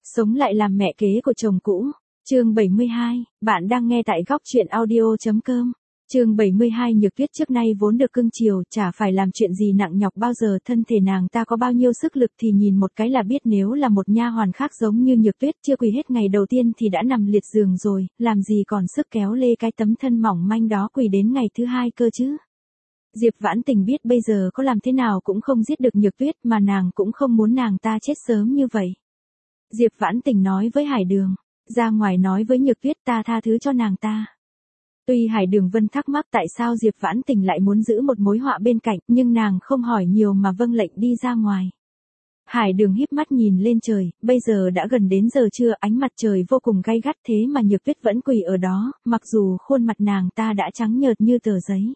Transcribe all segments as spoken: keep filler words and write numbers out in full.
Sống lại làm mẹ kế của chồng cũ. Chương bảy mươi hai, bạn đang nghe tại góc truyện audio chấm com. Chương bảy mươi hai. Nhược Tuyết trước nay vốn được cưng chiều, chả phải làm chuyện gì nặng nhọc bao giờ, thân thể nàng ta có bao nhiêu sức lực thì nhìn một cái là biết, nếu là một nha hoàn khác giống như Nhược Tuyết chưa quỳ hết ngày đầu tiên thì đã nằm liệt giường rồi, làm gì còn sức kéo lê cái tấm thân mỏng manh đó quỳ đến ngày thứ hai cơ chứ. Diệp Vãn Tình biết bây giờ có làm thế nào cũng không giết được Nhược Tuyết, mà nàng cũng không muốn nàng ta chết sớm như vậy. Diệp Vãn Tình nói với Hải Đường, ra ngoài nói với Nhược Tuyết ta tha thứ cho nàng ta. Tuy Hải Đường Vân thắc mắc tại sao Diệp Vãn Tình lại muốn giữ một mối họa bên cạnh, nhưng nàng không hỏi nhiều mà vâng lệnh đi ra ngoài. Hải Đường híp mắt nhìn lên trời, bây giờ đã gần đến giờ trưa, ánh mặt trời vô cùng gay gắt, thế mà Nhược Tuyết vẫn quỳ ở đó, mặc dù khuôn mặt nàng ta đã trắng nhợt như tờ giấy.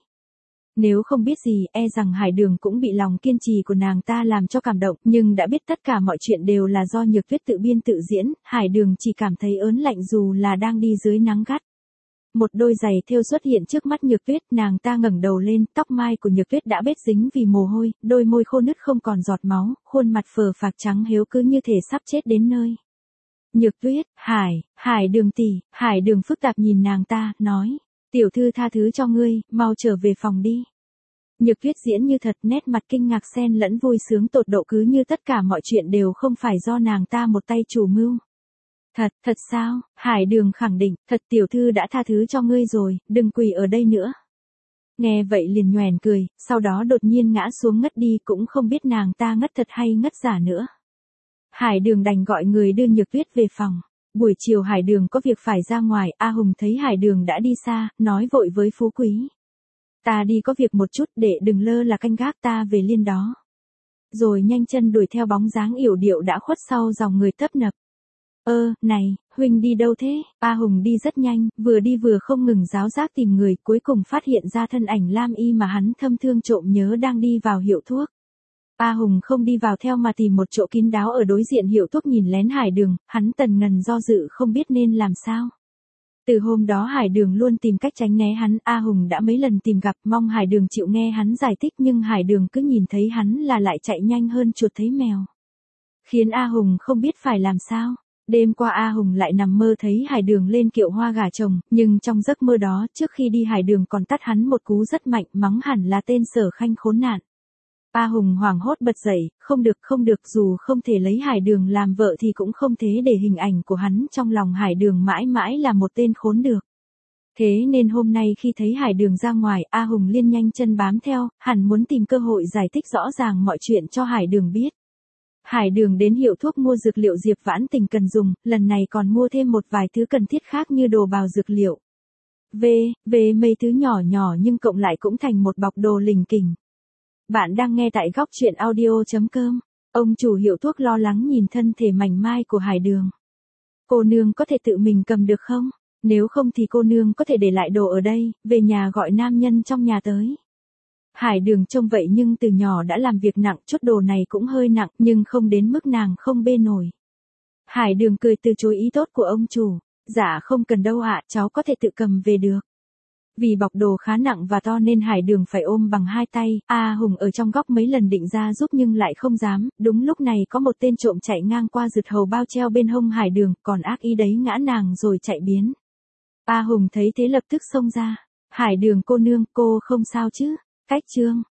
Nếu không biết gì, e rằng Hải Đường cũng bị lòng kiên trì của nàng ta làm cho cảm động, nhưng đã biết tất cả mọi chuyện đều là do Nhược Tuyết tự biên tự diễn, Hải Đường chỉ cảm thấy ớn lạnh dù là đang đi dưới nắng gắt. Một đôi giày thêu xuất hiện trước mắt Nhược Tuyết, nàng ta ngẩng đầu lên, tóc mai của Nhược Tuyết đã bết dính vì mồ hôi, đôi môi khô nứt không còn giọt máu, khuôn mặt phờ phạc trắng héo cứ như thể sắp chết đến nơi. Nhược Tuyết, Hải, Hải Đường tỷ. Hải Đường phức tạp nhìn nàng ta, nói, tiểu thư tha thứ cho ngươi, mau trở về phòng đi. Nhược Tuyết diễn như thật, nét mặt kinh ngạc xen lẫn vui sướng tột độ, cứ như tất cả mọi chuyện đều không phải do nàng ta một tay chủ mưu. Thật, thật sao? Hải Đường khẳng định, thật, tiểu thư đã tha thứ cho ngươi rồi, đừng quỳ ở đây nữa. Nghe vậy liền nhoẻn cười, sau đó đột nhiên ngã xuống ngất đi, cũng không biết nàng ta ngất thật hay ngất giả nữa. Hải Đường đành gọi người đưa Nhược Tuyết về phòng. Buổi chiều Hải Đường có việc phải ra ngoài, A Hùng thấy Hải Đường đã đi xa, nói vội với Phú Quý. Ta đi có việc một chút, để đừng lơ là canh gác, ta về liền đó. Rồi nhanh chân đuổi theo bóng dáng yểu điệu đã khuất sau dòng người tấp nập. Ơ, này, huynh đi đâu thế? A Hùng đi rất nhanh, vừa đi vừa không ngừng ráo rác tìm người, cuối cùng phát hiện ra thân ảnh Lam Y mà hắn thâm thương trộm nhớ đang đi vào hiệu thuốc. A Hùng không đi vào theo mà tìm một chỗ kín đáo ở đối diện hiệu thuốc nhìn lén Hải Đường, hắn tần ngần do dự không biết nên làm sao. Từ hôm đó Hải Đường luôn tìm cách tránh né hắn, A Hùng đã mấy lần tìm gặp, mong Hải Đường chịu nghe hắn giải thích, nhưng Hải Đường cứ nhìn thấy hắn là lại chạy nhanh hơn chuột thấy mèo. Khiến A Hùng không biết phải làm sao. Đêm qua A Hùng lại nằm mơ thấy Hải Đường lên kiệu hoa gả chồng, nhưng trong giấc mơ đó, trước khi đi Hải Đường còn tát hắn một cú rất mạnh, mắng hẳn là tên Sở Khanh khốn nạn. A Hùng hoảng hốt bật dậy, không được không được, dù không thể lấy Hải Đường làm vợ thì cũng không thể để hình ảnh của hắn trong lòng Hải Đường mãi mãi là một tên khốn được. Thế nên hôm nay khi thấy Hải Đường ra ngoài, A Hùng liên nhanh chân bám theo, hẳn muốn tìm cơ hội giải thích rõ ràng mọi chuyện cho Hải Đường biết. Hải Đường đến hiệu thuốc mua dược liệu Diệp Vãn Tình cần dùng, lần này còn mua thêm một vài thứ cần thiết khác như đồ bào dược liệu. Về, về mấy thứ nhỏ nhỏ nhưng cộng lại cũng thành một bọc đồ lình kình. Bạn đang nghe tại góc truyện audio chấm com. Ông chủ hiệu thuốc lo lắng nhìn thân thể mảnh mai của Hải Đường. Cô nương có thể tự mình cầm được không? Nếu không thì cô nương có thể để lại đồ ở đây, về nhà gọi nam nhân trong nhà tới. Hải Đường trông vậy nhưng từ nhỏ đã làm việc nặng, chút đồ này cũng hơi nặng, nhưng không đến mức nàng không bê nổi. Hải Đường cười từ chối ý tốt của ông chủ. Dạ không cần đâu ạ, cháu có thể tự cầm về được. Vì bọc đồ khá nặng và to nên Hải Đường phải ôm bằng hai tay, A Hùng ở trong góc mấy lần định ra giúp nhưng lại không dám, đúng lúc này có một tên trộm chạy ngang qua giật hầu bao treo bên hông Hải Đường, còn ác ý đấy ngã nàng rồi chạy biến. A Hùng thấy thế lập tức xông ra. Hải Đường cô nương, cô không sao chứ? Cách trương,